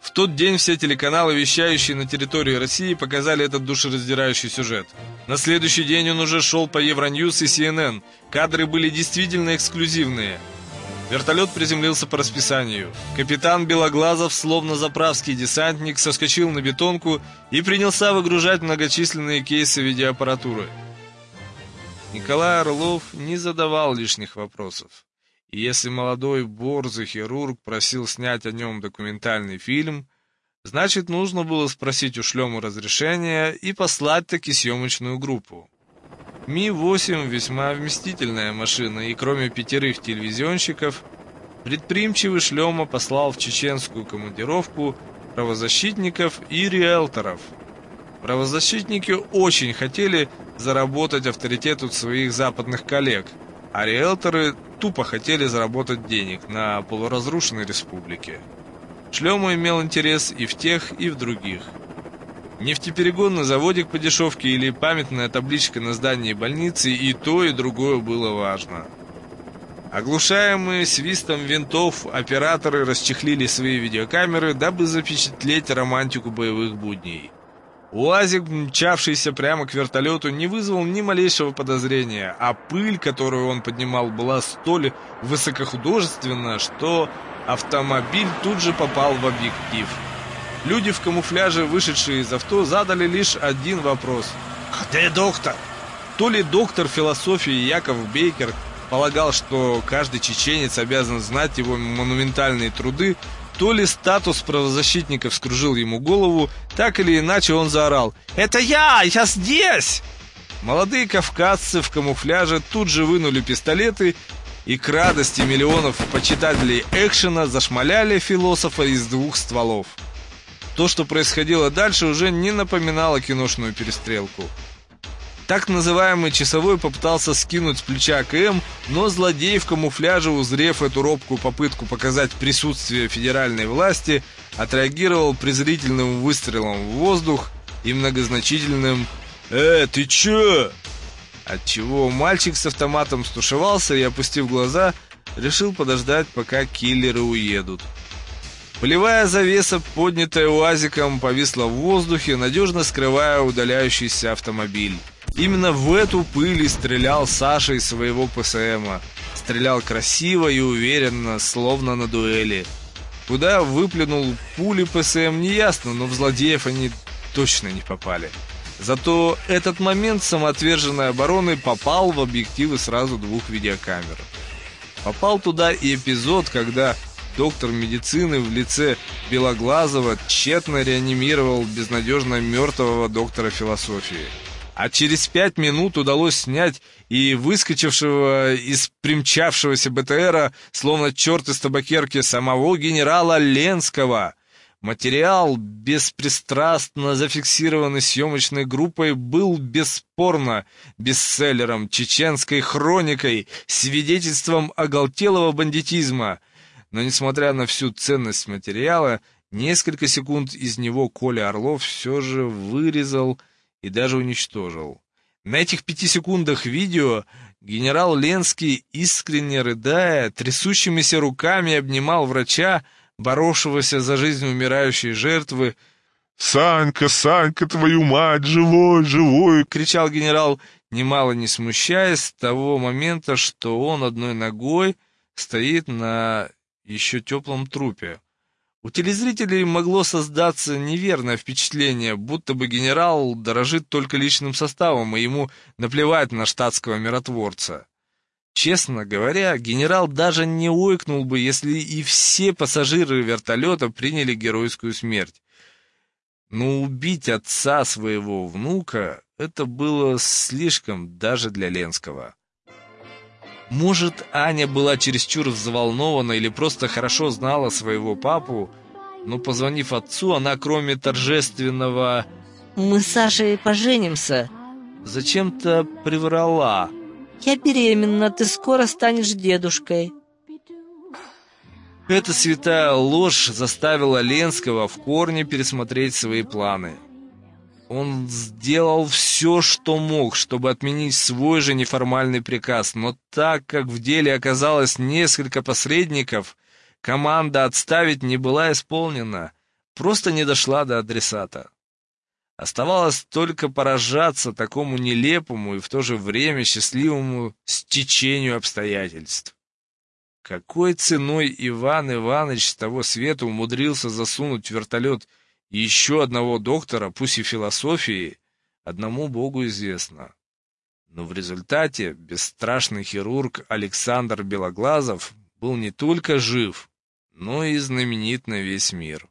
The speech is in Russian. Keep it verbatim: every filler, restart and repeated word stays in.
В тот день все телеканалы, вещающие на территории России, показали этот душераздирающий сюжет. На следующий день он уже шел по Евроньюз и Си Эн Эн. Кадры были действительно эксклюзивные. Вертолет приземлился по расписанию. Капитан Белоглазов, словно заправский десантник, соскочил на бетонку и принялся выгружать многочисленные кейсы видеоаппаратуры. Николай Орлов не задавал лишних вопросов. И если молодой борзый хирург просил снять о нем документальный фильм, значит, нужно было спросить у Шлема разрешения и послать таки съемочную группу. Ми восемь весьма вместительная машина, и кроме пятерых телевизионщиков, предприимчивый Шлема послал в чеченскую командировку правозащитников и риэлторов. Правозащитники очень хотели заработать авторитет у своих западных коллег, а риэлторы тупо хотели заработать денег на полуразрушенной республике. Шлема имел интерес и в тех, и в других. Нефтеперегонный заводик по дешевке или памятная табличка на здании больницы, и то, и другое было важно. Оглушаемые свистом винтов, операторы расчехлили свои видеокамеры, дабы запечатлеть романтику боевых будней. УАЗик, мчавшийся прямо к вертолету, не вызвал ни малейшего подозрения, а пыль, которую он поднимал, была столь высокохудожественна, что автомобиль тут же попал в объектив. Люди в камуфляже, вышедшие из авто, задали лишь один вопрос: «Где доктор?». То ли доктор философии Яков Бейкер полагал, что каждый чеченец обязан знать его монументальные труды, то ли статус правозащитника вскружил ему голову, так или иначе он заорал: «Это я! Я здесь!». Молодые кавказцы в камуфляже тут же вынули пистолеты и к радости миллионов почитателей экшена зашмаляли философа из двух стволов. То, что происходило дальше, уже не напоминало киношную перестрелку. Так называемый часовой попытался скинуть с плеча А К М, но злодей в камуфляже, узрев эту робкую попытку показать присутствие федеральной власти, отреагировал презрительным выстрелом в воздух и многозначительным «Э, ты чё?», отчего мальчик с автоматом стушевался и, опустив глаза, решил подождать, пока киллеры уедут. Полевая завеса, поднятая УАЗиком, повисла в воздухе, надежно скрывая удаляющийся автомобиль. Именно в эту пыль и стрелял Саша из своего П С Эма. Стрелял красиво и уверенно, словно на дуэли. Куда выплюнул пули П С Эм, неясно, но в злодеев они точно не попали. Зато этот момент самоотверженной обороны попал в объективы сразу двух видеокамер. Попал туда и эпизод, когда доктор медицины в лице Белоглазова тщетно реанимировал безнадежно мертвого доктора философии. А через пять минут удалось снять и выскочившего из примчавшегося Бэ Тэ Эра, словно черт из табакерки, самого генерала Ленского. Материал, беспристрастно зафиксированный съемочной группой, был бесспорно бестселлером, чеченской хроникой, свидетельством оголтелого бандитизма. Но, несмотря на всю ценность материала, несколько секунд из него Коля Орлов все же вырезал и даже уничтожил. На этих пяти секундах видео генерал Ленский, искренне рыдая, трясущимися руками обнимал врача, боровшегося за жизнь умирающей жертвы. «Санька, Санька, твою мать, живой, живой!» — кричал генерал, немало не смущаясь с того момента, что он одной ногой стоит на еще теплом трупе. У телезрителей могло создаться неверное впечатление, будто бы генерал дорожит только личным составом, и ему наплевать на штатского миротворца. Честно говоря, генерал даже не ойкнул бы, если и все пассажиры вертолета приняли геройскую смерть. Но убить отца своего внука — это было слишком даже для Ленского. Может, Аня была чересчур взволнована или просто хорошо знала своего папу, но, позвонив отцу, она, кроме торжественного «Мы с Сашей поженимся», зачем-то приврала: «Я беременна, ты скоро станешь дедушкой». Эта святая ложь заставила Ленского в корне пересмотреть свои планы. Он сделал все, что мог, чтобы отменить свой же неформальный приказ, но так как в деле оказалось несколько посредников, команда отставить не была исполнена. просто не дошла до адресата. Оставалось только поражаться такому нелепому и в то же время счастливому стечению обстоятельств. Какой ценой Иван Иванович с того света умудрился засунуть в вертолет еще одного доктора, пусть и философии, одному Богу известно. Но в результате бесстрашный хирург Александр Белоглазов был не только жив, но и знаменит на весь мир.